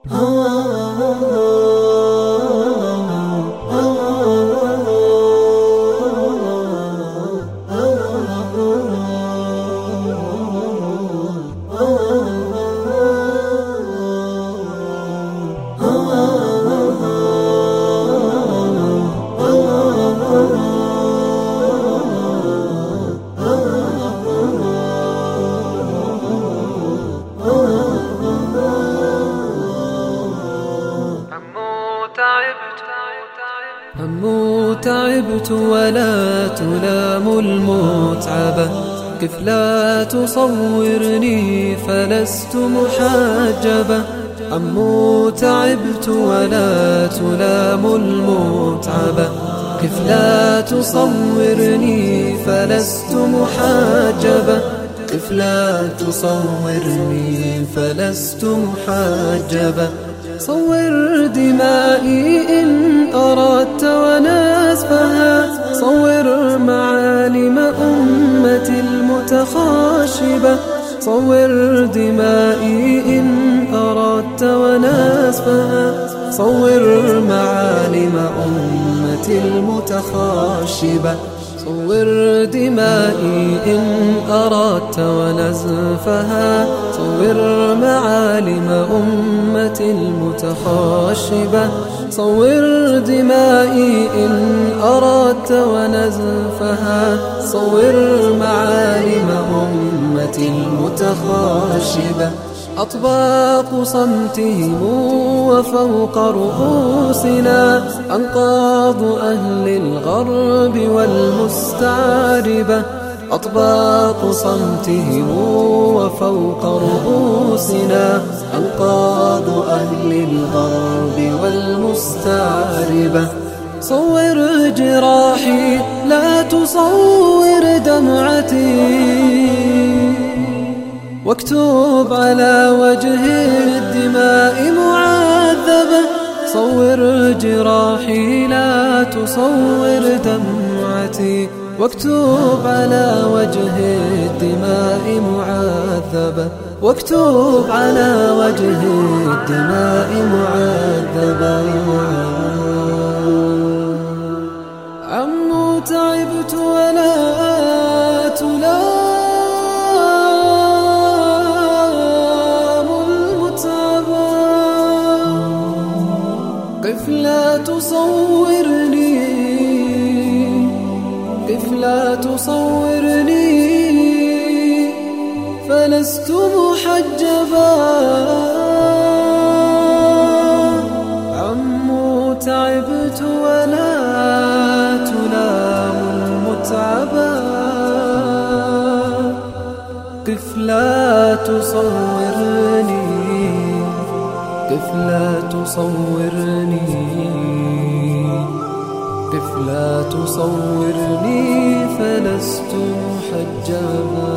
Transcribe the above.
هموا تعبت ولا تلام المتعبة، كيف لا تصورني فلست محجبة. هموا تعبت ولا تلام المتعبة، كيف لا تصورني فلست محجبة. كيف لا تصورني فلست محجبة. صور دمائي إن أردت ونزفها، صور معالم أمتي المتخاشبة. صور دمائي إن أردت ونزفها، صور معالم أمتي المتخاشبة. صور دمائي إن أردت ونزفها، صور معالم أمتي المتخاشبة. صور دمائي إن أردت ونزفها، صور معالم أمتي المتخاشبة. أطباق صمتهم وفوق رؤوسنا أنقاض أهل الغرب والمستعربة. أطباق صمتهم وفوق رؤوسنا أنقاض أهل الغرب والمستعربة. صور جراحي لا تصور دمعتي، واكتب على وجه الدماء معذبة. صور جراحي لا تصور دمعتي، واكتب على وجه الدماء معذبة. واكتب على وجه الدماء معذبة. عمو تعبت ولا تلام كيف لا تصورني، كيف لا تصورني فلست محجبا. عمو تعبت ولا تلام المتعبا، كيف لا تصورني، كيف لا تصورني، كيف لا تصورني فلست محجبا.